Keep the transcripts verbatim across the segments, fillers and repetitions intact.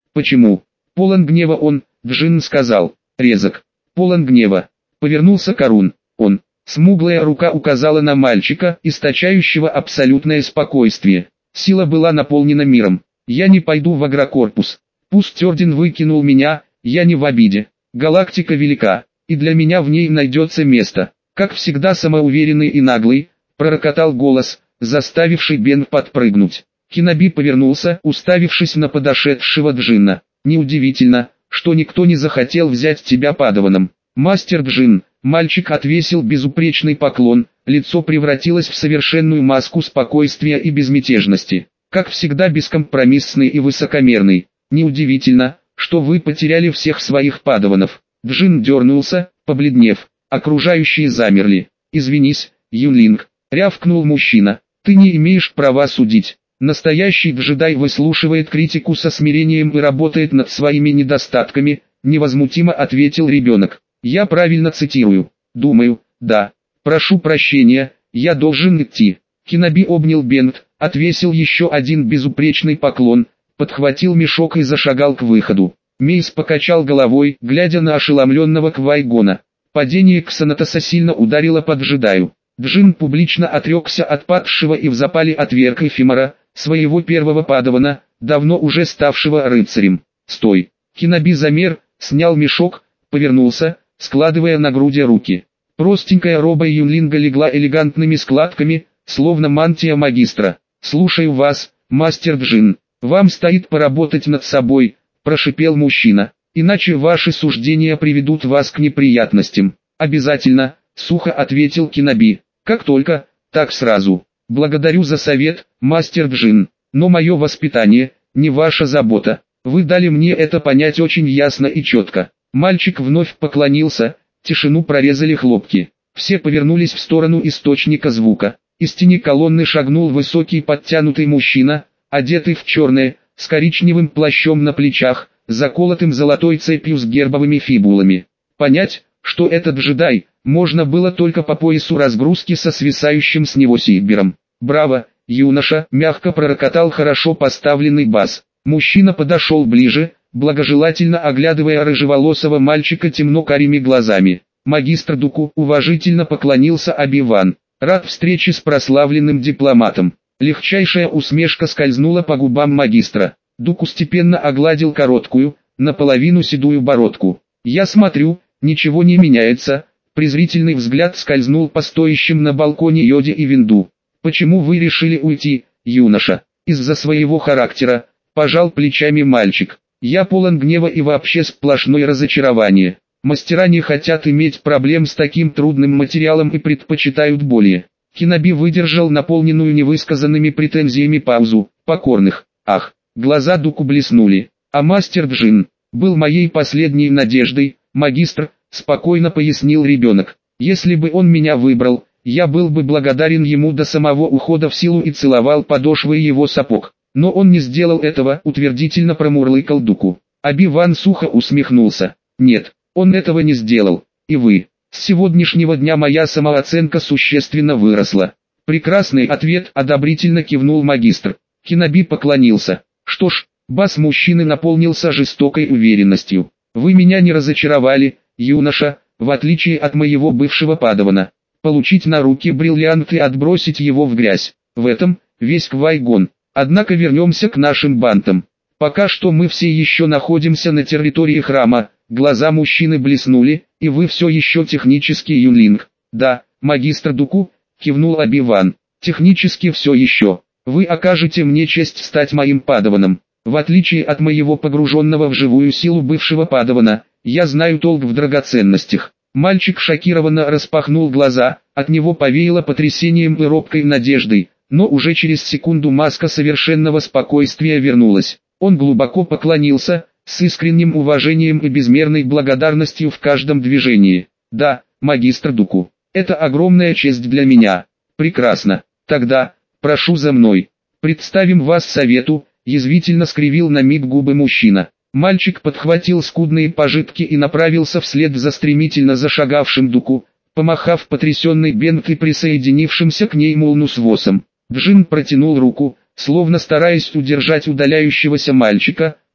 Почему? Полон гнева он, Джин сказал. Резок. Полон гнева. Повернулся Карун. Он. Смуглая рука указала на мальчика, источающего абсолютное спокойствие. Сила была наполнена миром. Я не пойду в агрокорпус. Пусть орден выкинул меня, я не в обиде. Галактика велика, и для меня в ней найдется место. Как всегда самоуверенный и наглый, пророкотал голос, заставивший Бен подпрыгнуть. Киноби повернулся, уставившись на подошедшего Джинна. Неудивительно, что никто не захотел взять тебя падаваном. Мастер Джин, мальчик отвесил безупречный поклон, лицо превратилось в совершенную маску спокойствия и безмятежности. Как всегда бескомпромиссный и высокомерный. Неудивительно, что вы потеряли всех своих падаванов. Джин дернулся, побледнев. Окружающие замерли. «Извинись, Юнлинг», — рявкнул мужчина. «Ты не имеешь права судить. Настоящий джедай выслушивает критику со смирением и работает над своими недостатками», — невозмутимо ответил ребенок. «Я правильно цитирую?» «Думаю, да. Прошу прощения, я должен идти». Киноби обнял Бент, отвесил еще один безупречный поклон, подхватил мешок и зашагал к выходу. Мейс покачал головой, глядя на ошеломленного Квай-Гона. Падение Ксанатоса сильно ударило по джедаю. Джин публично отрекся от падшего и в запале отверг Эфимора, своего первого падавана, давно уже ставшего рыцарем. «Стой!» Киноби замер, снял мешок, повернулся, складывая на груди руки. Простенькая роба Юнлинга легла элегантными складками, словно мантия магистра. «Слушаю вас, мастер Джин. Вам стоит поработать над собой», – прошипел мужчина. «Иначе ваши суждения приведут вас к неприятностям». «Обязательно», – сухо ответил Киноби. «Как только, так сразу. Благодарю за совет, мастер Джин. Но мое воспитание – не ваша забота. Вы дали мне это понять очень ясно и четко». Мальчик вновь поклонился, тишину прорезали хлопки. Все повернулись в сторону источника звука. Из тени колонны шагнул высокий подтянутый мужчина, одетый в черное, с коричневым плащом на плечах, заколотым золотой цепью с гербовыми фибулами. Понять, что это джедай, можно было только по поясу разгрузки со свисающим с него сибиром. «Браво, юноша!» – мягко пророкотал хорошо поставленный бас. Мужчина подошел ближе, благожелательно оглядывая рыжеволосого мальчика темно-карими глазами. Магистр Дуку уважительно поклонился Оби-Ван. «Рад встрече с прославленным дипломатом». Легчайшая усмешка скользнула по губам магистра. Дуку степенно огладил короткую, наполовину седую бородку. «Я смотрю, ничего не меняется». Презрительный взгляд скользнул по стоящим на балконе Йоде и Винду. «Почему вы решили уйти, юноша?» «Из-за своего характера», – пожал плечами мальчик. «Я полон гнева и вообще сплошное разочарование. Мастера не хотят иметь проблем с таким трудным материалом и предпочитают более». Киноби выдержал наполненную невысказанными претензиями паузу. «Покорных». «Ах». Глаза Дуку блеснули. «А мастер Джин был моей последней надеждой, магистр», – спокойно пояснил ребенок. «Если бы он меня выбрал, я был бы благодарен ему до самого ухода в силу и целовал подошвы его сапог. Но он не сделал этого», – утвердительно промурлыкал Дуку. Оби-Ван сухо усмехнулся. «Нет, он этого не сделал. И вы. С сегодняшнего дня моя самооценка существенно выросла». «Прекрасный ответ», – одобрительно кивнул магистр. Киноби поклонился. «Что ж», – бас мужчины наполнился жестокой уверенностью. «Вы меня не разочаровали, юноша, в отличие от моего бывшего падавана. Получить на руки бриллиант и отбросить его в грязь. В этом весь Квай-Гон. Однако вернемся к нашим бантам. Пока что мы все еще находимся на территории храма». Глаза мужчины блеснули. «И вы все еще технический юнлинг?» «Да, магистр Дуку», – кивнул Оби-Ван. «Технически все еще. Вы окажете мне честь стать моим падаваном. В отличие от моего погруженного в живую силу бывшего падавана, я знаю толк в драгоценностях». Мальчик шокированно распахнул глаза, от него повеяло потрясением и робкой надеждой, но уже через секунду маска совершенного спокойствия вернулась. Он глубоко поклонился, с искренним уважением и безмерной благодарностью в каждом движении. «Да, магистр Дуку, это огромная честь для меня». «Прекрасно. Тогда, прошу за мной. Представим вас совету», – язвительно скривил на миг губы мужчина. Мальчик подхватил скудные пожитки и направился вслед за стремительно зашагавшим Дуку, помахав потрясенной Бент и присоединившимся к ней Мулну с Восом. Джин протянул руку, словно стараясь удержать удаляющегося мальчика,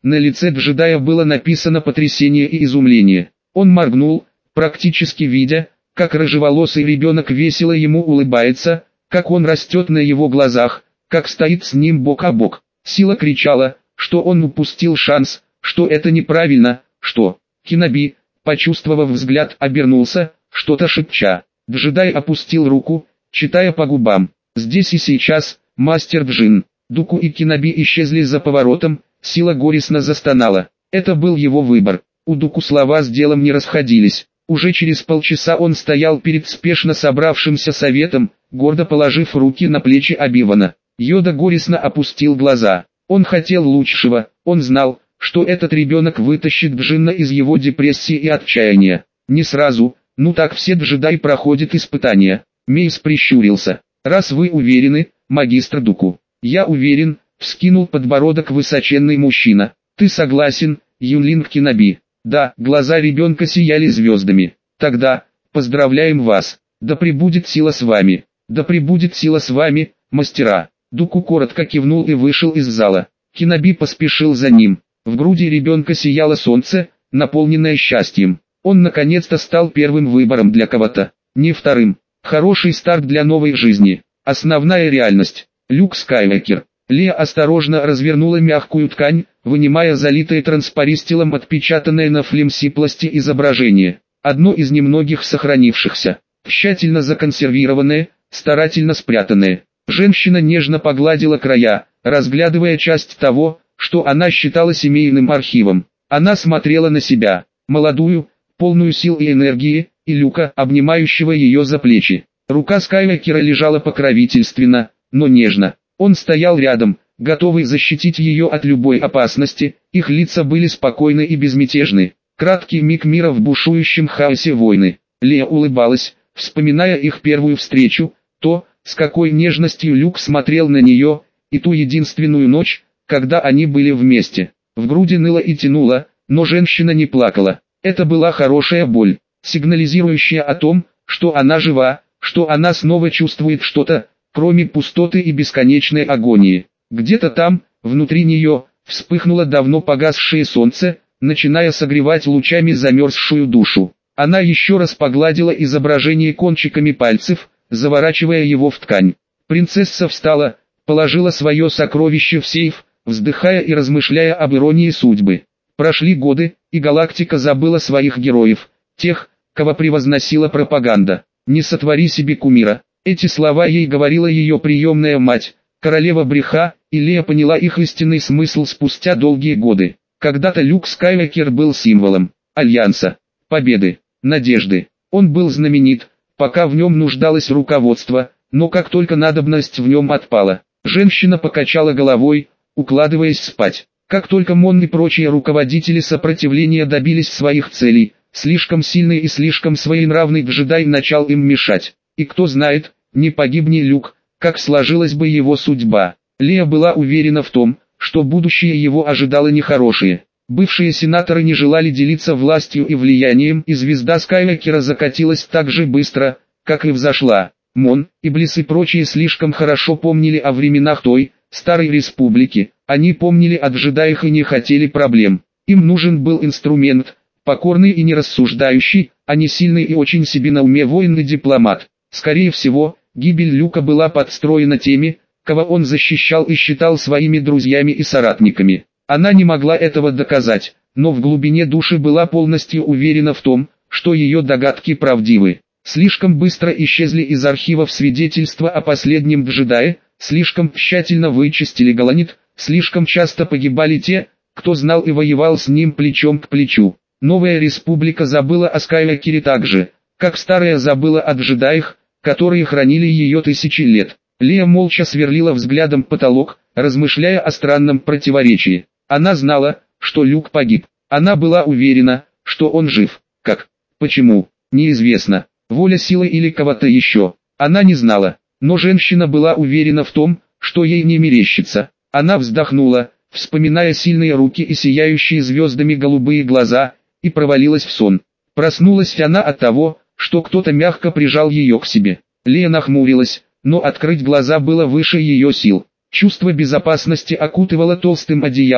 На лице джедая было написано потрясение и изумление. Он моргнул, практически видя, как рыжеволосый ребенок весело ему улыбается, как он растет на его глазах, как стоит с ним бок о бок. Сила кричала, что он упустил шанс, что это неправильно, что... Киноби, почувствовав взгляд, обернулся, что-то шепча. Джедай опустил руку, читая по губам. Здесь и сейчас, мастер Джин. Дуку и Киноби исчезли за поворотом, сила горестно застонала. Это был его выбор. У Дуку слова с делом не расходились. Уже через полчаса он стоял перед спешно собравшимся советом, гордо положив руки на плечи Оби-Вана. Йода горестно опустил глаза. Он хотел лучшего, он знал, что этот ребенок вытащит Джинна из его депрессии и отчаяния. Не сразу, ну так все джедаи проходят испытания. Мейс прищурился. Раз вы уверены, магистр Дуку. Я уверен, вскинул подбородок высоченный мужчина. Ты согласен, Юнлинг Киноби? Да, глаза ребенка сияли звездами. Тогда, поздравляем вас. Да пребудет сила с вами. Да пребудет сила с вами, мастера. Дуку коротко кивнул и вышел из зала. Киноби поспешил за ним. В груди ребенка сияло солнце, наполненное счастьем. Он наконец-то стал первым выбором для кого-то, не вторым. Хороший старт для новой жизни. Основная реальность. Люк Скайуокер. Лея осторожно развернула мягкую ткань, вынимая залитое транспаристилом отпечатанное на флемси пласте изображение. Одно из немногих сохранившихся. Тщательно законсервированное, старательно спрятанное. Женщина нежно погладила края, разглядывая часть того, что она считала семейным архивом. Она смотрела на себя, молодую, полную сил и энергии, и Люка, обнимающего ее за плечи. Рука Скайуокера лежала покровительственно, но нежно. Он стоял рядом, готовый защитить ее от любой опасности, их лица были спокойны и безмятежны. Краткий миг мира в бушующем хаосе войны. Лея улыбалась, вспоминая их первую встречу, то, с какой нежностью Люк смотрел на нее, и ту единственную ночь, когда они были вместе. В груди ныло и тянуло, но женщина не плакала. Это была хорошая боль, сигнализирующая о том, что она жива, что она снова чувствует что-то, кроме пустоты и бесконечной агонии. Где-то там, внутри нее, вспыхнуло давно погасшее солнце, начиная согревать лучами замерзшую душу. Она еще раз погладила изображение кончиками пальцев, заворачивая его в ткань. Принцесса встала, положила свое сокровище в сейф, вздыхая и размышляя об иронии судьбы. Прошли годы, и галактика забыла своих героев, тех, кого превозносила пропаганда. «Не сотвори себе кумира». Эти слова ей говорила ее приемная мать, королева Бреха, и Лея поняла их истинный смысл спустя долгие годы. Когда-то Люк Скайуокер был символом альянса, победы, надежды. Он был знаменит, пока в нем нуждалось руководство, но как только надобность в нем отпала, женщина покачала головой, укладываясь спать. Как только Мон и прочие руководители сопротивления добились своих целей, слишком сильный и слишком своенравный джедай начал им мешать. И кто знает, не погибни Люк, как сложилась бы его судьба. Лея была уверена в том, что будущее его ожидало нехорошее. Бывшие сенаторы не желали делиться властью и влиянием, и звезда Скайуокера закатилась так же быстро, как и взошла. Мон, Иблис и прочие слишком хорошо помнили о временах той, старой республики, они помнили о джедаях и не хотели проблем. Им нужен был инструмент, покорный и нерассуждающий, а не сильный и очень себе на уме воин и дипломат. Скорее всего, гибель Люка была подстроена теми, кого он защищал и считал своими друзьями и соратниками. Она не могла этого доказать, но в глубине души была полностью уверена в том, что ее догадки правдивы. Слишком быстро исчезли из архивов свидетельства о последнем джедае, слишком тщательно вычистили Галанит, слишком часто погибали те, кто знал и воевал с ним плечом к плечу. Новая республика забыла о Скайуокере так же, как старая забыла о джедаях, которые хранили ее тысячи лет. Лея молча сверлила взглядом потолок, размышляя о странном противоречии. Она знала, что Люк погиб. Она была уверена, что он жив. Как? Почему? Неизвестно. Воля силы или кого-то еще. Она не знала. Но женщина была уверена в том, что ей не мерещится. Она вздохнула, вспоминая сильные руки и сияющие звездами голубые глаза, и провалилась в сон. Проснулась она от того, что кто-то мягко прижал ее к себе. Лея нахмурилась, но открыть глаза было выше ее сил. Чувство безопасности окутывало толстым одеялом,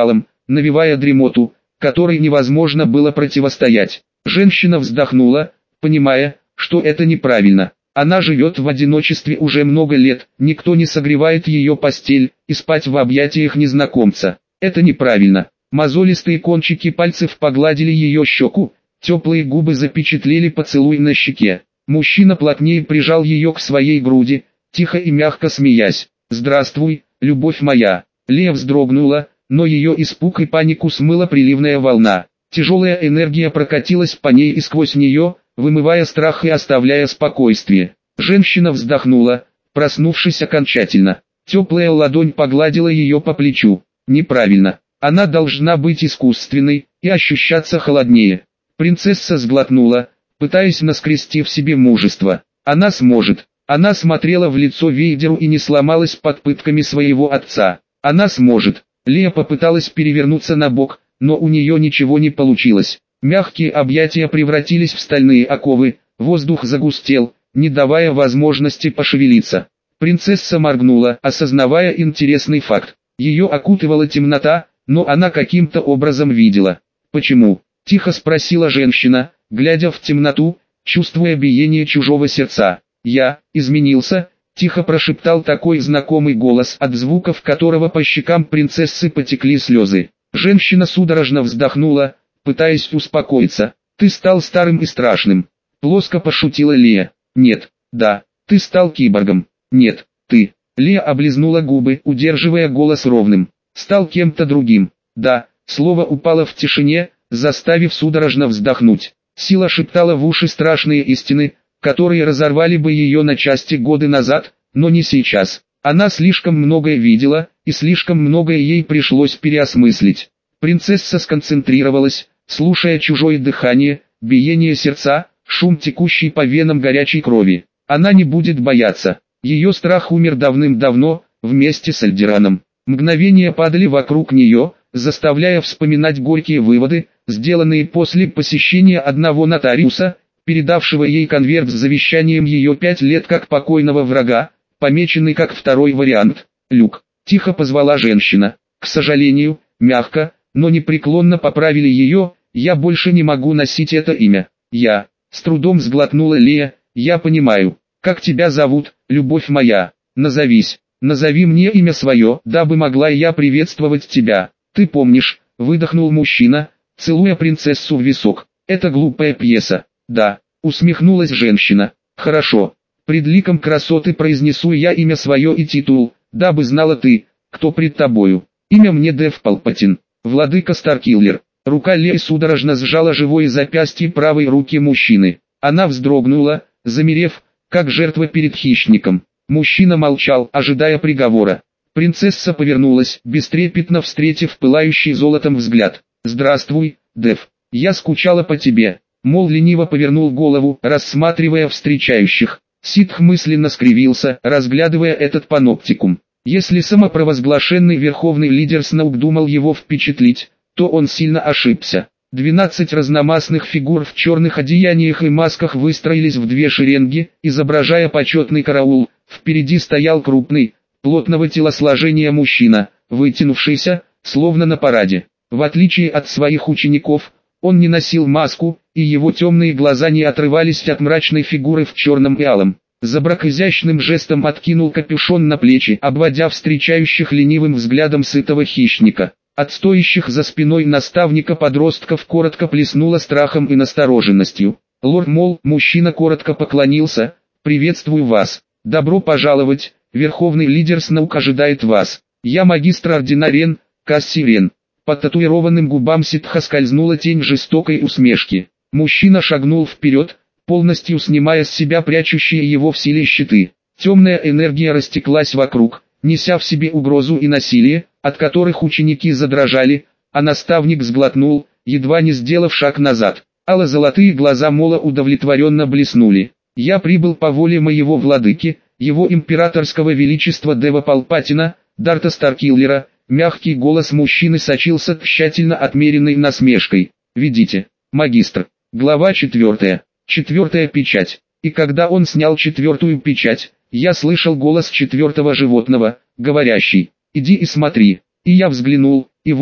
навевая дремоту, которой невозможно было противостоять. Женщина вздохнула, понимая, что это неправильно. Она живет в одиночестве уже много лет, никто не согревает ее постель, и спать в объятиях незнакомца. Это неправильно. Мозолистые кончики пальцев погладили ее щеку, теплые губы запечатлели поцелуй на щеке. Мужчина плотнее прижал ее к своей груди, тихо и мягко смеясь. «Здравствуй, любовь моя». Лея вздрогнула, но ее испуг и панику смыла приливная волна. Тяжелая энергия прокатилась по ней и сквозь нее, вымывая страх и оставляя спокойствие. Женщина вздохнула, проснувшись окончательно. Теплая ладонь погладила ее по плечу. Неправильно. Она должна быть искусственной и ощущаться холоднее. Принцесса сглотнула, пытаясь наскрести в себе мужество. Она сможет. Она смотрела в лицо Вейдеру и не сломалась под пытками своего отца. Она сможет. Лея попыталась перевернуться на бок, но у нее ничего не получилось. Мягкие объятия превратились в стальные оковы, воздух загустел, не давая возможности пошевелиться. Принцесса моргнула, осознавая интересный факт. Ее окутывала темнота, но она каким-то образом видела. «Почему?» – тихо спросила женщина, глядя в темноту, чувствуя биение чужого сердца. «Я изменился», – тихо прошептал такой знакомый голос, от звуков которого по щекам принцессы потекли слезы. Женщина судорожно вздохнула, пытаясь успокоиться. «Ты стал старым и страшным», – плоско пошутила Лея. «Нет, да, ты стал киборгом». «Нет, ты». Лея облизнула губы, удерживая голос ровным. «Стал кем-то другим». «Да», слово упало в тишине, заставив судорожно вздохнуть. Сила шептала в уши страшные истины, которые разорвали бы ее на части годы назад, но не сейчас. Она слишком многое видела, и слишком многое ей пришлось переосмыслить. Принцесса сконцентрировалась, слушая чужое дыхание, биение сердца, шум текущей по венам горячей крови. Она не будет бояться. Ее страх умер давным-давно, вместе с Альдераном. Мгновения падали вокруг нее, заставляя вспоминать горькие выводы, сделанные после посещения одного нотариуса, передавшего ей конверт с завещанием ее пять лет как покойного врага, помеченный как второй вариант. «Люк», — тихо позвала женщина. К сожалению, мягко, но непреклонно поправили ее, «я больше не могу носить это имя». «Я», — с трудом сглотнула Лея, «я понимаю. Как тебя зовут, любовь моя? Назовись, назови мне имя свое, дабы могла я приветствовать тебя». «Ты помнишь», — выдохнул мужчина, целуя принцессу в висок. «Это глупая пьеса». «Да», — усмехнулась женщина. «Хорошо. Пред ликом красоты произнесу я имя свое и титул, дабы знала ты, кто пред тобою. Имя мне Дэв Палпатин, владыка Старкиллер». Рука Леи судорожно сжала живое запястье правой руки мужчины. Она вздрогнула, замерев, как жертва перед хищником. Мужчина молчал, ожидая приговора. Принцесса повернулась, бестрепетно встретив пылающий золотом взгляд. «Здравствуй, Дэв. Я скучала по тебе». Мол лениво повернул голову, рассматривая встречающих. Ситх мысленно скривился, разглядывая этот паноптикум. Если самопровозглашенный верховный лидер Сноук думал его впечатлить, то он сильно ошибся. Двенадцать разномастных фигур в черных одеяниях и масках выстроились в две шеренги, изображая почетный караул. Впереди стоял крупный, плотного телосложения мужчина, вытянувшийся, словно на параде. В отличие от своих учеников, он не носил маску, и его темные глаза не отрывались от мрачной фигуры в черном и алом. Забрак изящным жестом откинул капюшон на плечи, обводя встречающих ленивым взглядом сытого хищника. От стоящих за спиной наставника подростков коротко плеснуло страхом и настороженностью. «Лорд Мол», мужчина коротко поклонился, «приветствую вас. Добро пожаловать, верховный лидер Сноук ожидает вас. Я магистр ордена Рен, Касси Рен». По татуированным губам ситха скользнула тень жестокой усмешки. Мужчина шагнул вперед, полностью снимая с себя прячущие его в силе щиты. Темная энергия растеклась вокруг, неся в себе угрозу и насилие, от которых ученики задрожали, а наставник сглотнул, едва не сделав шаг назад. Ало-золотые глаза Мола удовлетворенно блеснули. «Я прибыл по воле моего владыки, его императорского величества Дева Палпатина, Дарта Старкиллера». Мягкий голос мужчины сочился тщательно отмеренной насмешкой. «Ведите, магистр». Глава четвертая. Четвертая печать. И когда он снял четвертую печать, я слышал голос четвертого животного, говорящий: «Иди и смотри». И я взглянул, и вот,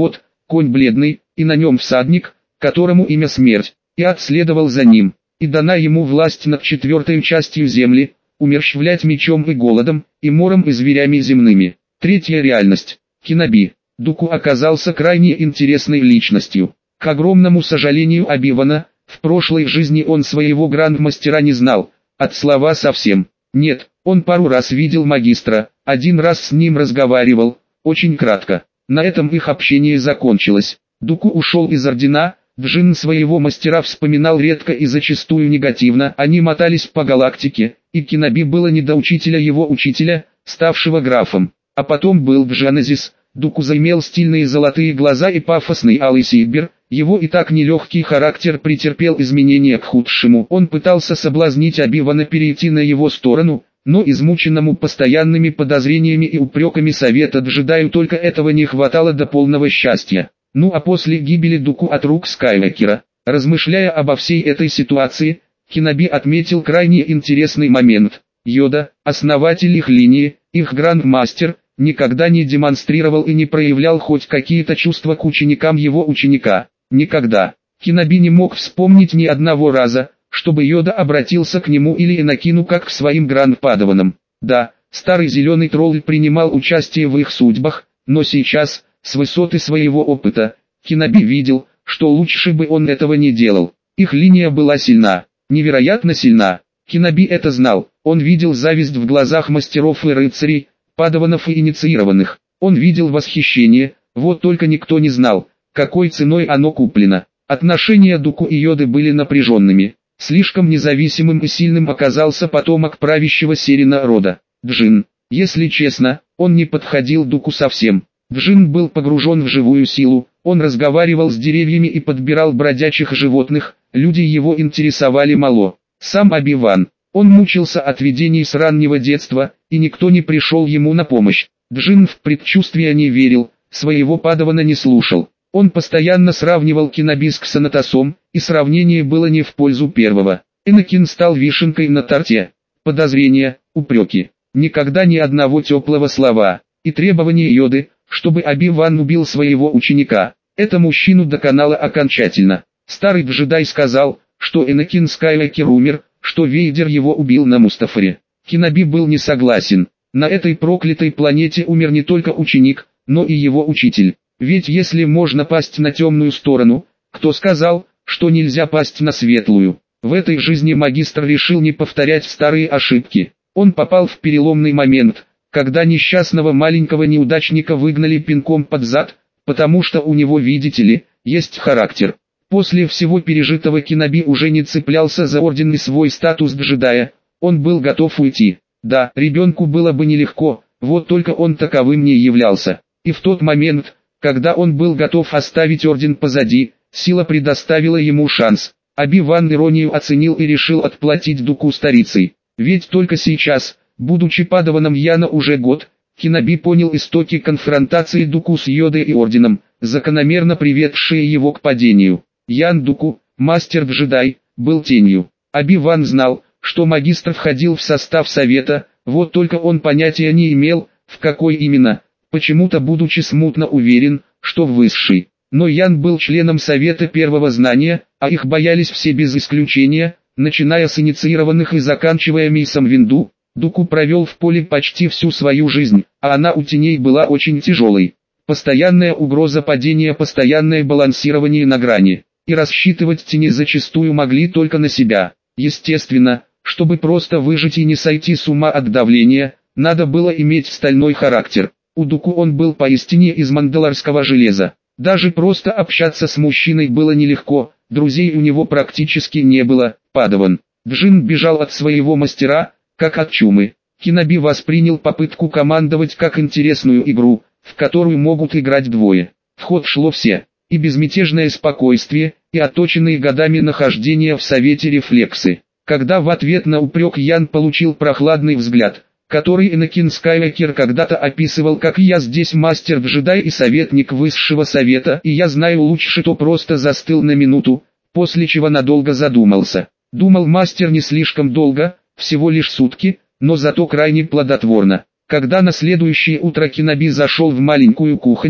конь бледный, и на нем всадник, которому имя смерть, и отследовал за ним, и дана ему власть над четвертой частью земли, умерщвлять мечом и голодом, и мором и зверями земными. Третья реальность. Киноби. Дуку оказался крайне интересной личностью. К огромному сожалению Оби-Вана, в прошлой жизни он своего грандмастера не знал, от слова совсем. Нет, он пару раз видел магистра, один раз с ним разговаривал, очень кратко. На этом их общение закончилось. Дуку ушел из ордена, Джин своего мастера вспоминал редко и зачастую негативно, они мотались по галактике, и Киноби было не до учителя его учителя, ставшего графом. А потом был Джанезис. Дуку заимел стильные золотые глаза и пафосный алый сибир, его и так нелегкий характер претерпел изменения к худшему. Он пытался соблазнить Оби-Вана перейти на его сторону, но измученному постоянными подозрениями и упреками совета джедаю только этого не хватало до полного счастья. Ну а после гибели Дуку от рук Скайуокера, размышляя обо всей этой ситуации, Киноби отметил крайне интересный момент. Йода, основатель их линии, их грандмастер, никогда не демонстрировал и не проявлял хоть какие-то чувства к ученикам его ученика. Никогда. Киноби не мог вспомнить ни одного раза, чтобы Йода обратился к нему или Энакину как к своим грандпадаванам. Да, старый зеленый тролль принимал участие в их судьбах, но сейчас, с высоты своего опыта, Киноби видел, что лучше бы он этого не делал. Их линия была сильна, невероятно сильна. Киноби это знал, он видел зависть в глазах мастеров и рыцарей, падаванов и инициированных. Он видел восхищение, вот только никто не знал, какой ценой оно куплено. Отношения Дуку и Йоды были напряженными. Слишком независимым и сильным оказался потомок правящего Серина рода, Джин. Если честно, он не подходил Дуку совсем. Джин был погружен в живую силу, он разговаривал с деревьями и подбирал бродячих животных, люди его интересовали мало. Сам Оби-Ван, он мучился от видений с раннего детства, и никто не пришел ему на помощь. Джин в предчувствие не верил, своего падавана не слушал. Он постоянно сравнивал Киноби с Ксанатосом, и сравнение было не в пользу первого. Энакин стал вишенкой на торте. Подозрения, упреки, никогда ни одного теплого слова, и требования Йоды, чтобы Оби-Ван убил своего ученика. Это мужчину доконало окончательно. Старый джедай сказал, что Энакин Скайуокер умер, что Вейдер его убил на Мустафаре. Киноби был не согласен. На этой проклятой планете умер не только ученик, но и его учитель. Ведь если можно пасть на темную сторону, кто сказал, что нельзя пасть на светлую? В этой жизни магистр решил не повторять старые ошибки. Он попал в переломный момент, когда несчастного маленького неудачника выгнали пинком под зад, потому что у него, видите ли, есть характер. После всего пережитого Киноби уже не цеплялся за орден и свой статус джедая, он был готов уйти. Да, ребенку было бы нелегко, вот только он таковым не являлся. И в тот момент, когда он был готов оставить орден позади, сила предоставила ему шанс. Оби-Ван иронию оценил и решил отплатить Дуку старицей. Ведь только сейчас, будучи падаваном Яна уже год, Киноби понял истоки конфронтации Дуку с Йодой и орденом, закономерно приведшие его к падению. Ян Дуку, мастер-джедай, был тенью. Оби-Ван знал, что магистр входил в состав совета, вот только он понятия не имел, в какой именно, почему-то будучи смутно уверен, что в высшей. Но Ян был членом совета первого знания, а их боялись все без исключения, начиная с инициированных и заканчивая Мейсом Винду. Дуку провел в поле почти всю свою жизнь, а она у теней была очень тяжелой. Постоянная угроза падения, постоянное балансирование на грани. И рассчитывать тени зачастую могли только на себя. Естественно, чтобы просто выжить и не сойти с ума от давления, надо было иметь стальной характер. У Дуку он был поистине из мандалорского железа. Даже просто общаться с мужчиной было нелегко, друзей у него практически не было. Падаван. Джин бежал от своего мастера, как от чумы. Киноби воспринял попытку командовать как интересную игру, в которую могут играть двое. В ход шло все. И безмятежное спокойствие, и отточенные годами нахождения в совете рефлексы. Когда в ответ на упрек Ян получил прохладный взгляд, который Энакин Скайуокер когда-то описывал как «я здесь мастер-джедай и советник высшего совета, и я знаю лучше», то просто застыл на минуту, после чего надолго задумался. Думал мастер не слишком долго, всего лишь сутки, но зато крайне плодотворно. Когда на следующее утро Киноби зашел в маленькую кухоньку,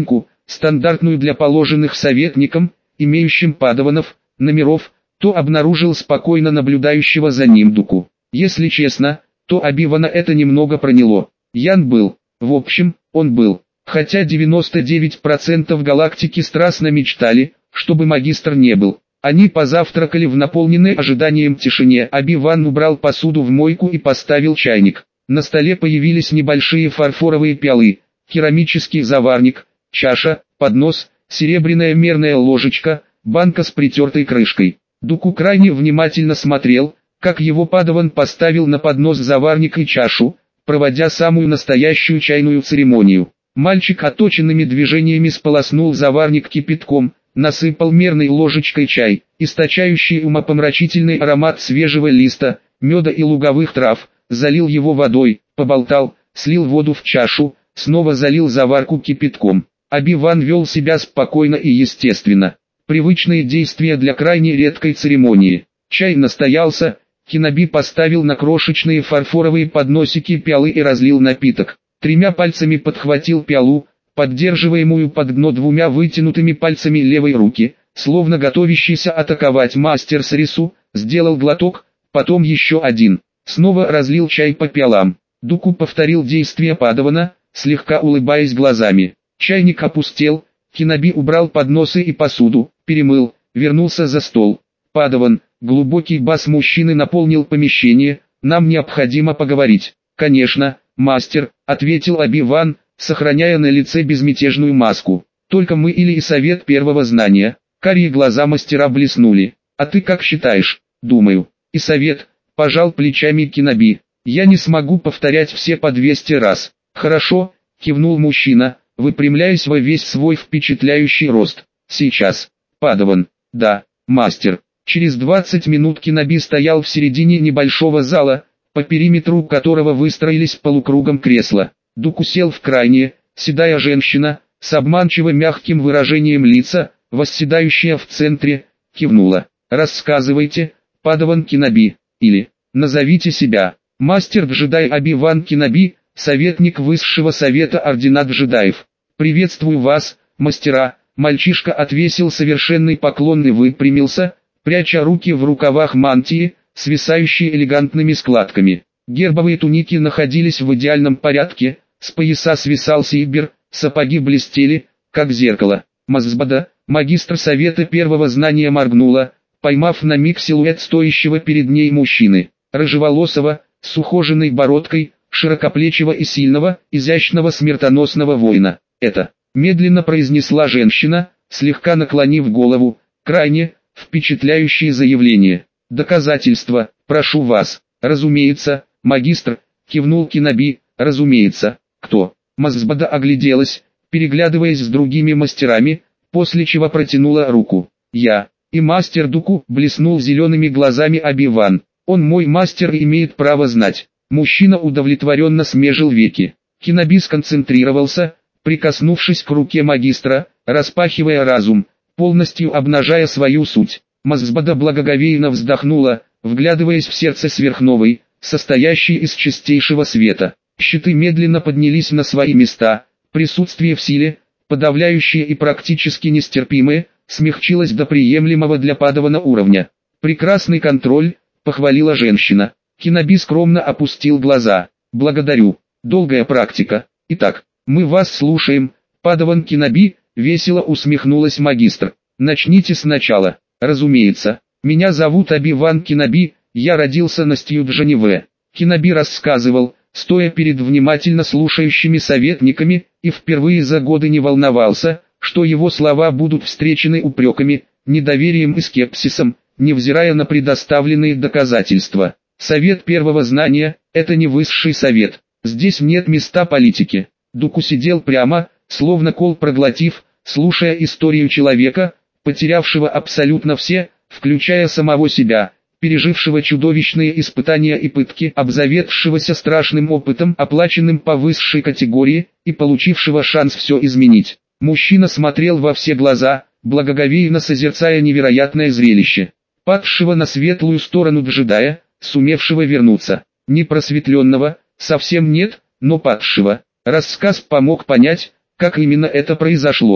стандартную для положенных советникам, имеющим падаванов, номеров, то обнаружил спокойно наблюдающего за ним Дуку. Если честно, то Оби-Вана это немного проняло. Ян был, в общем, он был. Хотя девяносто девять процентов галактики страстно мечтали, чтобы магистр не был. Они позавтракали в наполненной ожиданием тишине. Оби-Ван убрал посуду в мойку и поставил чайник. На столе появились небольшие фарфоровые пиалы, керамический заварник, чаша, поднос, серебряная мерная ложечка, банка с притертой крышкой. Дуку крайне внимательно смотрел, как его падаван поставил на поднос заварник и чашу, проводя самую настоящую чайную церемонию. Мальчик отточенными движениями сполоснул заварник кипятком, насыпал мерной ложечкой чай, источающий умопомрачительный аромат свежего листа, меда и луговых трав, залил его водой, поболтал, слил воду в чашу, снова залил заварку кипятком. Оби-Ван вел себя спокойно и естественно. Привычные действия для крайне редкой церемонии. Чай настоялся, Кеноби поставил на крошечные фарфоровые подносики пиалы и разлил напиток. Тремя пальцами подхватил пиалу, поддерживаемую под дно двумя вытянутыми пальцами левой руки, словно готовящийся атаковать мастер Сарису, сделал глоток, потом еще один. Снова разлил чай по пиалам. Дуку повторил действия падавана, слегка улыбаясь глазами. Чайник опустел, Кеноби убрал подносы и посуду, перемыл, вернулся за стол. Падаван, глубокий бас мужчины наполнил помещение, нам необходимо поговорить. Конечно, мастер, ответил Оби-Ван, сохраняя на лице безмятежную маску. Только мы или и совет первого знания. Карие глаза мастера блеснули. А ты как считаешь? Думаю. И совет, пожал плечами Кеноби. Я не смогу повторять все по двести раз. Хорошо, кивнул мужчина, выпрямляясь во весь свой впечатляющий рост. Сейчас. Падаван. Да, мастер. Через двадцать минут Кеноби стоял в середине небольшого зала, по периметру которого выстроились полукругом кресла. Дуку сел в крайнее, седая женщина, с обманчиво мягким выражением лица, восседающая в центре, кивнула. «Рассказывайте, падаван Кеноби, или, назовите себя, мастер-джедай Оби-Ван Кеноби, советник высшего совета ордена джедаев. Приветствую вас, мастера». Мальчишка отвесил совершенный поклон и выпрямился, пряча руки в рукавах мантии, свисающие элегантными складками. Гербовые туники находились в идеальном порядке, с пояса свисал сейбер, сапоги блестели, как зеркало. Мазбада, магистр совета первого знания, моргнула, поймав на миг силуэт стоящего перед ней мужчины. Рыжеволосого, с ухоженной бородкой, широкоплечего и сильного, изящного смертоносного воина. Это, медленно произнесла женщина, слегка наклонив голову, крайне впечатляющее заявление. Доказательства, прошу вас. Разумеется, магистр, кивнул Кеноби, разумеется. Кто? Мазбада огляделась, переглядываясь с другими мастерами, после чего протянула руку. Я. И мастер Дуку, блеснул зелеными глазами Оби-Ван. Он мой мастер и имеет право знать. Мужчина удовлетворенно смежил веки. Кеноби сконцентрировался, прикоснувшись к руке магистра, распахивая разум, полностью обнажая свою суть. Мазбада благоговейно вздохнула, вглядываясь в сердце сверхновой, состоящей из чистейшего света. Щиты медленно поднялись на свои места, присутствие в силе, подавляющее и практически нестерпимое, смягчилось до приемлемого для падавана уровня. «Прекрасный контроль», — похвалила женщина. Кеноби скромно опустил глаза. «Благодарю. Долгая практика. Итак, мы вас слушаем, падаван Кеноби», — весело усмехнулась магистр. «Начните сначала». «Разумеется. Меня зовут Оби-Ван Кеноби, я родился на Стьюджаниве». Кеноби рассказывал, стоя перед внимательно слушающими советниками, и впервые за годы не волновался, что его слова будут встречены упреками, недоверием и скепсисом, невзирая на предоставленные доказательства. Совет первого знания – это не высший совет, здесь нет места политики. Дуку сидел прямо, словно кол проглотив, слушая историю человека, потерявшего абсолютно все, включая самого себя, пережившего чудовищные испытания и пытки, обзаведшегося страшным опытом, оплаченным по высшей категории, и получившего шанс все изменить. Мужчина смотрел во все глаза, благоговейно созерцая невероятное зрелище. Падшего на светлую сторону джедая, сумевшего вернуться. Не просветленного, совсем нет, но падшего. Рассказ помог понять, как именно это произошло.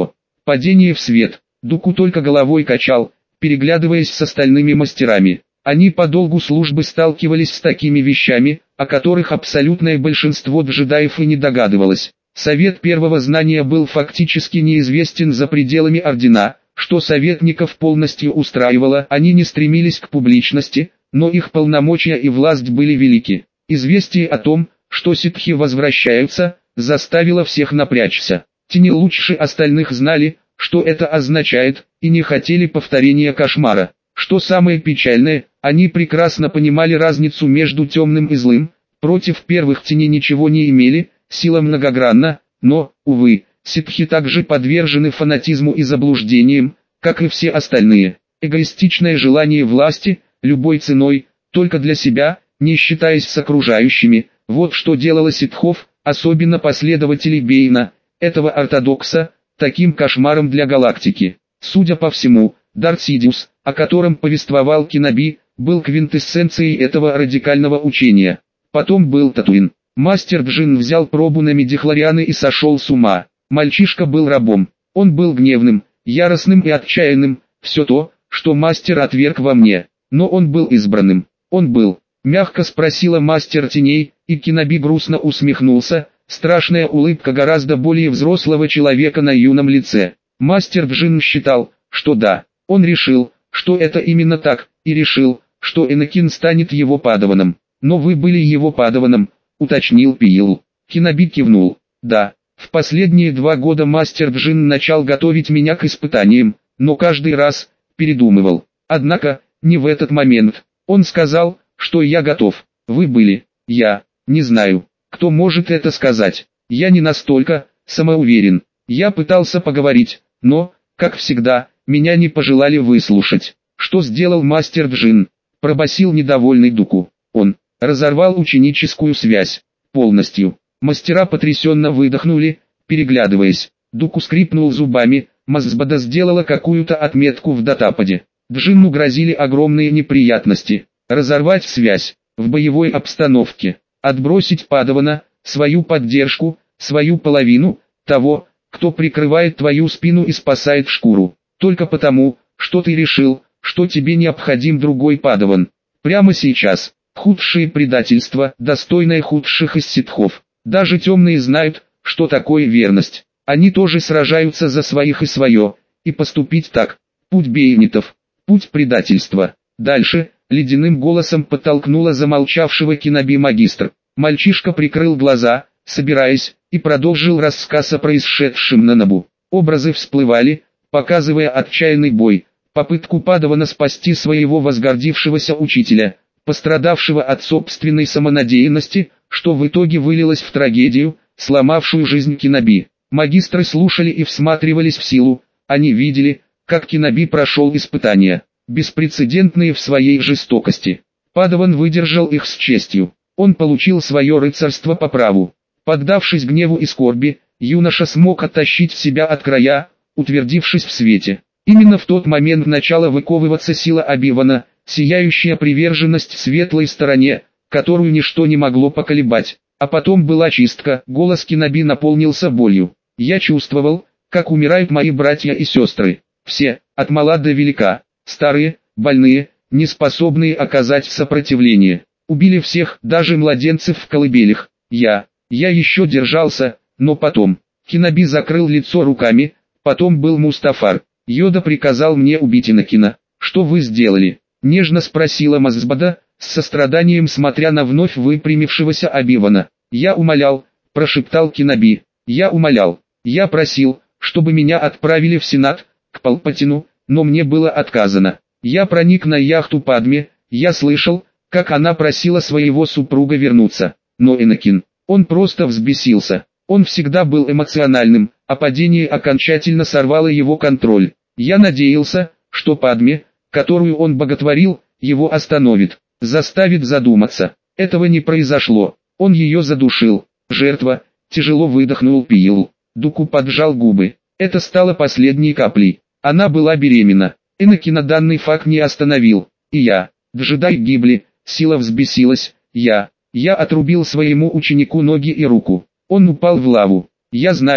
Падение в свет. Дуку только головой качал, переглядываясь с остальными мастерами. Они по долгу службы сталкивались с такими вещами, о которых абсолютное большинство джедаев и не догадывалось. Совет первого знания был фактически неизвестен за пределами ордена, что советников полностью устраивало, они не стремились к публичности, но их полномочия и власть были велики. Известие о том, что ситхи возвращаются, заставило всех напрячься. Тени лучше остальных знали, что это означает, и не хотели повторения кошмара. Что самое печальное, они прекрасно понимали разницу между темным и злым, против первых теней ничего не имели, сила многогранна, но, увы, ситхи также подвержены фанатизму и заблуждениям, как и все остальные. Эгоистичное желание власти, любой ценой, только для себя, не считаясь с окружающими, вот что делало ситхов, особенно последователей Бейна, этого ортодокса, таким кошмаром для галактики. Судя по всему, Дарт Сидиус, о котором повествовал Кеноби, был квинтэссенцией этого радикального учения. Потом был Татуин. Мастер Джин взял пробу на мидихлорианы и сошел с ума. Мальчишка был рабом. Он был гневным, яростным и отчаянным, все то, что мастер отверг во мне. Но он был избранным. Он был. Мягко спросила мастер теней, и Кеноби грустно усмехнулся. Страшная улыбка гораздо более взрослого человека на юном лице. Мастер Джин считал, что да. Он решил, что это именно так, и решил, что Энакин станет его падаваном. Но вы были его падаваном, уточнил Пиил. Кеноби кивнул. Да, в последние два года мастер Джин начал готовить меня к испытаниям, но каждый раз передумывал. Однако, не в этот момент. Он сказал, что я готов. Вы были. Я не знаю, кто может это сказать. Я не настолько самоуверен. Я пытался поговорить, но, как всегда, меня не пожелали выслушать. Что сделал мастер Джин? Пробасил недовольный Дуку. Он разорвал ученическую связь. Полностью. Мастера потрясенно выдохнули, переглядываясь. Дуку скрипнул зубами, Мазбада сделала какую-то отметку в датападе. Джинну грозили огромные неприятности. Разорвать связь, в боевой обстановке. Отбросить падавана, свою поддержку, свою половину, того, кто прикрывает твою спину и спасает шкуру. Только потому, что ты решил, что тебе необходим другой падаван. Прямо сейчас. Худшее предательство, достойное худших из ситхов. Даже темные знают, что такое верность. Они тоже сражаются за своих и свое. И поступить так. Путь бейнитов. Путь предательства. Дальше, ледяным голосом подтолкнула замолчавшего Кеноби магистр. Мальчишка прикрыл глаза, собираясь, и продолжил рассказ о происшедшем на Набу. Образы всплывали, показывая отчаянный бой, попытку падавана спасти своего возгордившегося учителя, пострадавшего от собственной самонадеянности, что в итоге вылилось в трагедию, сломавшую жизнь Кеноби. Магистры слушали и всматривались в силу, они видели, как Кеноби прошел испытания, беспрецедентные в своей жестокости. Падаван выдержал их с честью, он получил свое рыцарство по праву. Поддавшись гневу и скорби, юноша смог оттащить себя от края, утвердившись в свете. Именно в тот момент начала выковываться сила Оби-Вана, сияющая приверженность светлой стороне, которую ничто не могло поколебать. А потом была чистка, голос Кеноби наполнился болью. Я чувствовал, как умирают мои братья и сестры. Все, от мала до велика, старые, больные, неспособные оказать сопротивление. Убили всех, даже младенцев в колыбелях. Я, я еще держался, но потом. Кеноби закрыл лицо руками, потом был Мустафар. Йода приказал мне убить Энакина. Что вы сделали? Нежно спросила Мазбада, с состраданием смотря на вновь выпрямившегося Оби-Вана. Я умолял, прошептал Кеноби. Я умолял. Я просил, чтобы меня отправили в Сенат, к Палпатину, но мне было отказано. Я проник на яхту Падме, я слышал, как она просила своего супруга вернуться. Но Энакин, он просто взбесился. Он всегда был эмоциональным, а падение окончательно сорвало его контроль. Я надеялся, что Падме, которую он боготворил, его остановит, заставит задуматься. Этого не произошло. Он ее задушил. Жертва, тяжело выдохнул Пиил. Дуку поджал губы. Это стало последней каплей. Она была беременна. Энакина данный факт не остановил. И я. Джедаи гибли, сила взбесилась. Я. Я отрубил своему ученику ноги и руку. Он упал в лаву. Я знаю,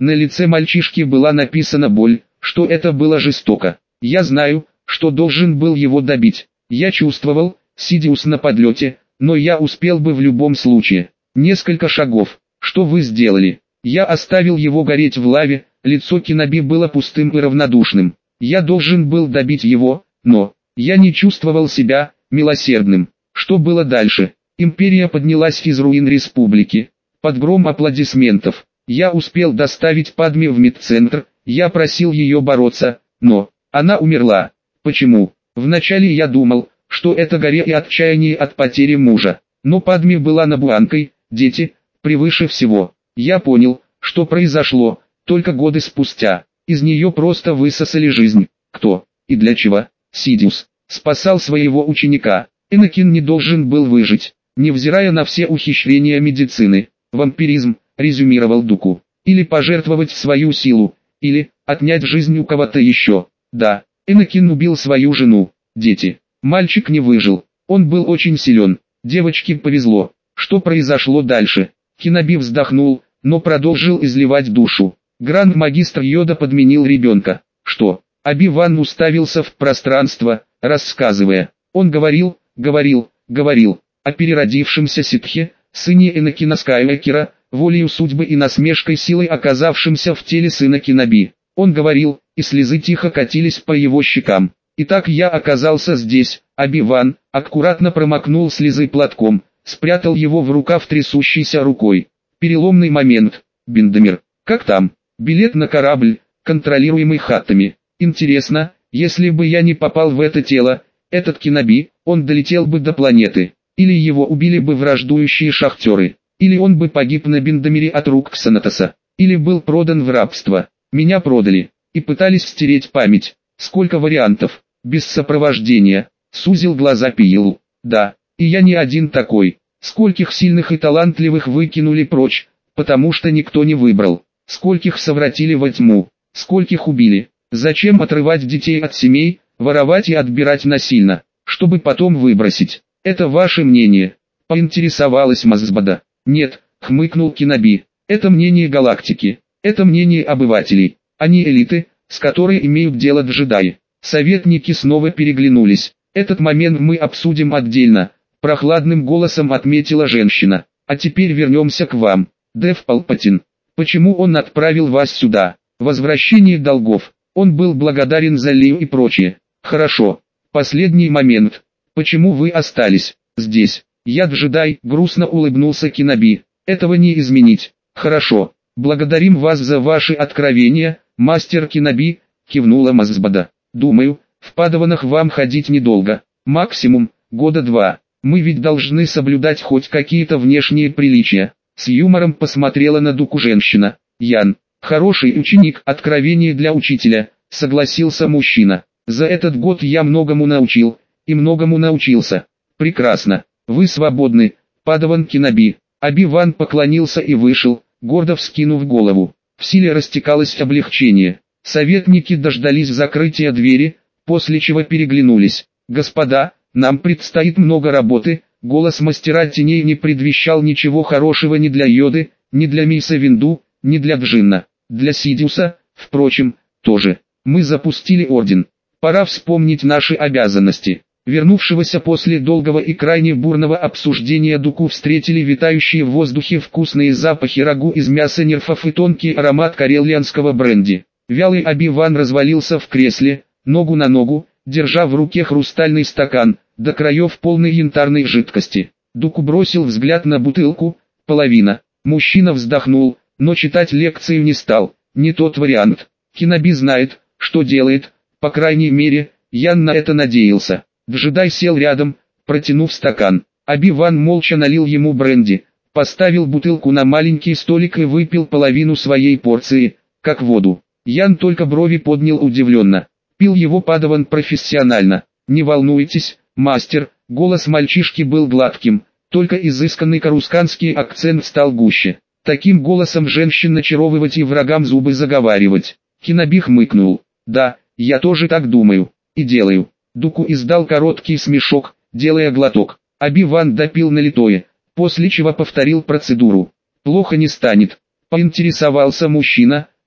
На лице мальчишки была написана боль, что это было жестоко. Я знаю, что должен был его добить. Я чувствовал, Сидиус на подлете, но я успел бы в любом случае. Несколько шагов. Что вы сделали? Я оставил его гореть в лаве, лицо Киноби было пустым и равнодушным. Я должен был добить его, но я не чувствовал себя милосердным. Что было дальше? Империя поднялась из руин республики. Под гром аплодисментов. Я успел доставить Падме в медцентр, я просил ее бороться, но она умерла. Почему? Вначале я думал, что это горе и отчаяние от потери мужа. Но Падме была набуанкой, дети, превыше всего. Я понял, что произошло, только годы спустя. Из нее просто высосали жизнь. Кто и для чего? Сидиус спасал своего ученика. Энакин не должен был выжить, невзирая на все ухищрения медицины. Вампиризм, резюмировал Дуку. Или пожертвовать свою силу, или отнять жизнь у кого-то еще. Да, Энакин убил свою жену, дети. Мальчик не выжил, он был очень силен. Девочке повезло. Что произошло дальше? Киноби вздохнул, но продолжил изливать душу. Гранд-магистр Йода подменил ребенка. Что? Оби-Ван уставился в пространство, рассказывая. Он говорил, говорил, говорил о переродившемся ситхе, сыне Энакина Скайуокера, волею судьбы и насмешкой силой оказавшимся в теле сына Киноби. Он говорил, и слезы тихо катились по его щекам. Итак, я оказался здесь. Оби-Ван аккуратно промокнул слезы платком, спрятал его в рукав трясущейся рукой. Переломный момент. Биндамир, как там? Билет на корабль, контролируемый хаттами. Интересно, если бы я не попал в это тело, этот Киноби, он долетел бы до планеты. Или его убили бы враждующие шахтеры. Или он бы погиб на Биндамире от рук Ксанатоса. Или был продан в рабство. Меня продали. И пытались стереть память. Сколько вариантов. Без сопровождения. Сузил глаза Пиил. Да, и я не один такой. Скольких сильных и талантливых выкинули прочь, потому что никто не выбрал. Скольких совратили во тьму. Скольких убили. Зачем отрывать детей от семей, воровать и отбирать насильно, чтобы потом выбросить? Это ваше мнение. Поинтересовалась Мазбада. Нет, хмыкнул Киноби. Это мнение галактики. Это мнение обывателей. Они элиты, с которой имеют дело джедаи. Советники снова переглянулись. Этот момент мы обсудим отдельно. Прохладным голосом отметила женщина. А теперь вернемся к вам. Дэв Палпатин. Почему он отправил вас сюда? Возвращение долгов. Он был благодарен за Лею и прочее. Хорошо. Последний момент. Почему вы остались здесь? Я джедай, грустно улыбнулся Киноби. Этого не изменить. Хорошо. Благодарим вас за ваши откровения, мастер Киноби, кивнула Мазбада. Думаю, в Падаванах вам ходить недолго. Максимум, года два. Мы ведь должны соблюдать хоть какие-то внешние приличия. С юмором посмотрела на Дуку женщина. Ян, хороший ученик, откровение для учителя, согласился мужчина. За этот год я многому научил, и многому научился. Прекрасно, вы свободны, Падаван Киноби. Оби-Ван поклонился и вышел, гордо вскинув голову. В силе растекалось облегчение. Советники дождались закрытия двери, после чего переглянулись. «Господа, нам предстоит много работы», голос мастера теней не предвещал ничего хорошего ни для Йоды, ни для Мейса Винду, ни для Джинна. Для Сидиуса, впрочем, тоже. Мы запустили орден. Пора вспомнить наши обязанности. Вернувшегося после долгого и крайне бурного обсуждения Дуку встретили витающие в воздухе вкусные запахи рагу из мяса нерфов и тонкий аромат карелианского бренди. Вялый Оби-Ван развалился в кресле, ногу на ногу, держа в руке хрустальный стакан, до краев полной янтарной жидкости. Дуку бросил взгляд на бутылку, половина. Мужчина вздохнул, но читать лекцию не стал, не тот вариант. Киноби знает, что делает, по крайней мере, Ян на это надеялся. Джедай сел рядом, протянув стакан. Оби-Ван молча налил ему бренди, поставил бутылку на маленький столик и выпил половину своей порции, как воду. Ян только брови поднял удивленно. Пил его Падаван профессионально. «Не волнуйтесь, мастер», голос мальчишки был гладким, только изысканный карусканский акцент стал гуще. Таким голосом женщин начаровывать и врагам зубы заговаривать. Киноби хмыкнул. «Да, я тоже так думаю. И делаю». Дуку издал короткий смешок, делая глоток. Оби-Ван допил налитое, после чего повторил процедуру. «Плохо не станет», — поинтересовался мужчина,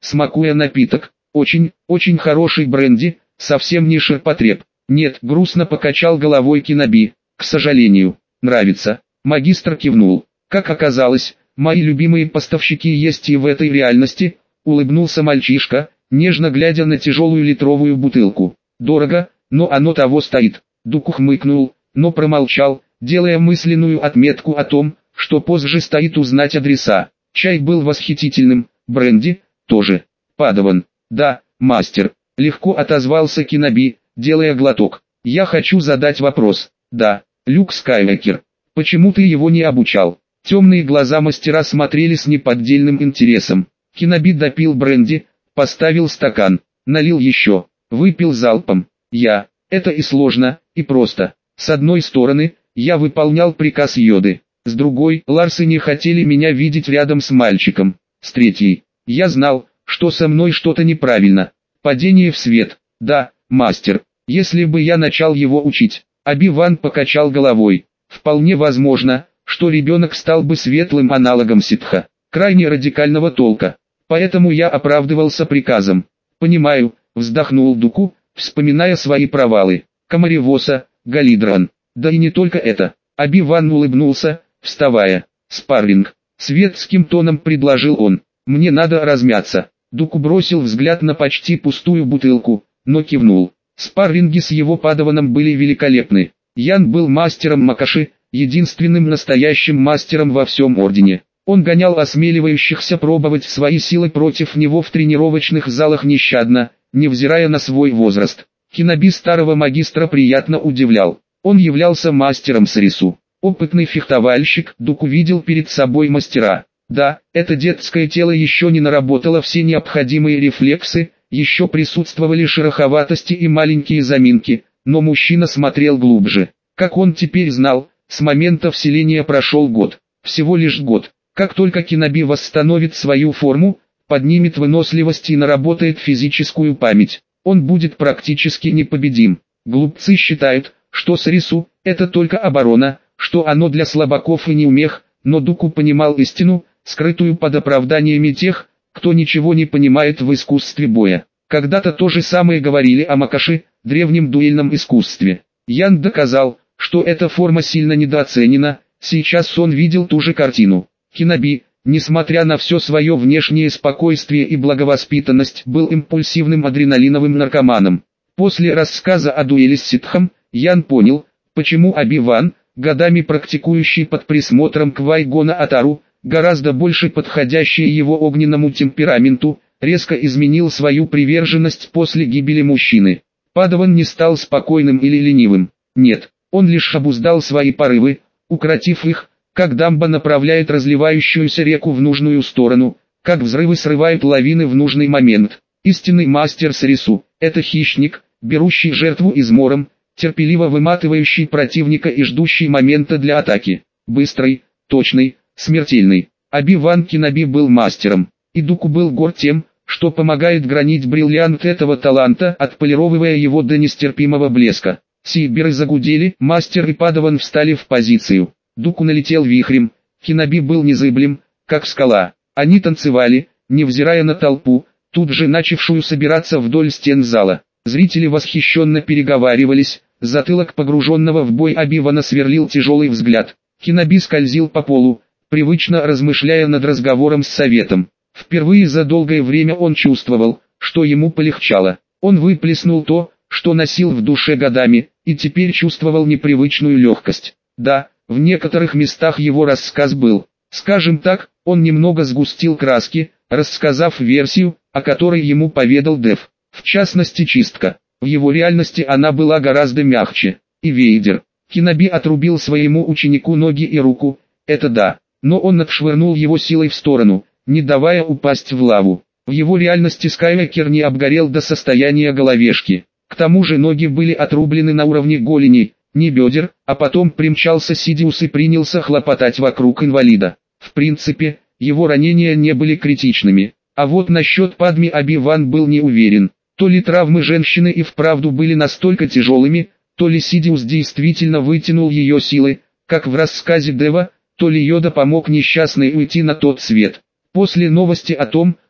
смакуя напиток. Очень, очень хороший бренди, совсем не ширпотреб. Нет, грустно покачал головой Киноби. К сожалению, нравится. Магистр кивнул. Как оказалось, мои любимые поставщики есть и в этой реальности, улыбнулся мальчишка, нежно глядя на тяжелую литровую бутылку. Дорого, но оно того стоит. Дук ухмыкнул, но промолчал, делая мысленную отметку о том, что позже стоит узнать адреса. Чай был восхитительным, бренди тоже. Падаван. Да, мастер. Легко отозвался Киноби, делая глоток. Я хочу задать вопрос. Да, Люк Скайуокер. Почему ты его не обучал? Темные глаза мастера смотрели с неподдельным интересом. Киноби допил бренди, поставил стакан, налил еще, выпил залпом. Я. Это и сложно, и просто. С одной стороны, я выполнял приказ Йоды. С другой, Ларсы не хотели меня видеть рядом с мальчиком. С третьей, я знал, что со мной что-то неправильно. Падение в свет. Да, мастер. Если бы я начал его учить. Оби-Ван покачал головой. Вполне возможно, что ребенок стал бы светлым аналогом ситха. Крайне радикального толка. Поэтому я оправдывался приказом. Понимаю, вздохнул Дуку, вспоминая свои провалы. Камаривоса, Галидран. Да и не только это. Оби-Ван улыбнулся, вставая. Спарринг. Светским тоном предложил он. Мне надо размяться. Дуку бросил взгляд на почти пустую бутылку, но кивнул. Спарринги с его падаваном были великолепны. Ян был мастером Макаши, единственным настоящим мастером во всем ордене. Он гонял осмеливающихся пробовать свои силы против него в тренировочных залах нещадно, невзирая на свой возраст. Киноби старого магистра приятно удивлял. Он являлся мастером Сарису. Опытный фехтовальщик, Дук увидел перед собой мастера. Да, это детское тело еще не наработало все необходимые рефлексы, еще присутствовали шероховатости и маленькие заминки, но мужчина смотрел глубже. Как он теперь знал, с момента вселения прошел год. Всего лишь год. Как только Киноби восстановит свою форму, поднимет выносливость и наработает физическую память, он будет практически непобедим. Глупцы считают, что Сарису – это только оборона, что оно для слабаков и неумех, но Дуку понимал истину, скрытую под оправданиями тех, кто ничего не понимает в искусстве боя. Когда-то то же самое говорили о Макаши, древнем дуэльном искусстве. Ян доказал, что эта форма сильно недооценена, сейчас он видел ту же картину. Киноби, несмотря на все свое внешнее спокойствие и благовоспитанность, был импульсивным адреналиновым наркоманом. После рассказа о дуэли с ситхом, Ян понял, почему Оби-Ван, годами практикующий под присмотром Квай-Гона Атару, гораздо больше подходящий его огненному темпераменту, резко изменил свою приверженность после гибели мужчины. Падаван не стал спокойным или ленивым. Нет, он лишь обуздал свои порывы, укротив их, как дамба направляет разливающуюся реку в нужную сторону, как взрывы срывают лавины в нужный момент. Истинный мастер Сарису – это хищник, берущий жертву измором, терпеливо выматывающий противника и ждущий момента для атаки. Быстрый, точный, смертельный. Оби-Ван Киноби был мастером, и Дуку был горд тем, что помогает гранить бриллиант этого таланта, отполировывая его до нестерпимого блеска. Сибиры загудели, мастер и Падаван встали в позицию. Дуку налетел вихрем, Киноби был незыблем, как скала. Они танцевали, невзирая на толпу, тут же начавшую собираться вдоль стен зала. Зрители восхищенно переговаривались, затылок погруженного в бой Оби-Вана сверлил тяжелый взгляд. Киноби скользил по полу, привычно размышляя над разговором с советом. Впервые за долгое время он чувствовал, что ему полегчало. Он выплеснул то, что носил в душе годами, и теперь чувствовал непривычную легкость. Да, в некоторых местах его рассказ был, скажем так, он немного сгустил краски, рассказав версию, о которой ему поведал Дев. В частности чистка. В его реальности она была гораздо мягче. И Вейдер. Киноби отрубил своему ученику ноги и руку, это да, но он отшвырнул его силой в сторону, не давая упасть в лаву. В его реальности Скайуокер не обгорел до состояния головешки. К тому же ноги были отрублены на уровне голеней, не бедер, а потом примчался Сидиус и принялся хлопотать вокруг инвалида. В принципе, его ранения не были критичными. А вот насчет Падми Оби-Ван был не уверен. То ли травмы женщины и вправду были настолько тяжелыми, то ли Сидиус действительно вытянул ее силы, как в рассказе Дева, то ли Йода помог несчастной уйти на тот свет. После новости о том,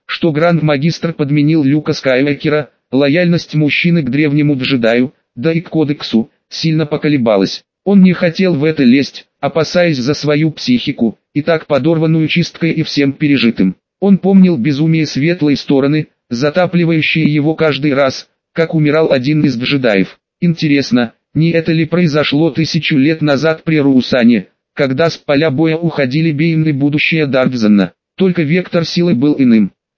что Гранд-магистр подменил Люка Скайуокера, лояльность мужчины к древнему джедаю, да и к кодексу, сильно поколебалась. Он не хотел в это лезть, опасаясь за свою психику, и так подорванную чисткой и всем пережитым. Он помнил безумие светлой стороны, затапливающие его каждый раз, как умирал один из джедаев. Интересно, не это ли произошло тысячу лет назад при Руусане, когда с поля боя уходили Бейн и будущее Даркзана? Только вектор силы был иным.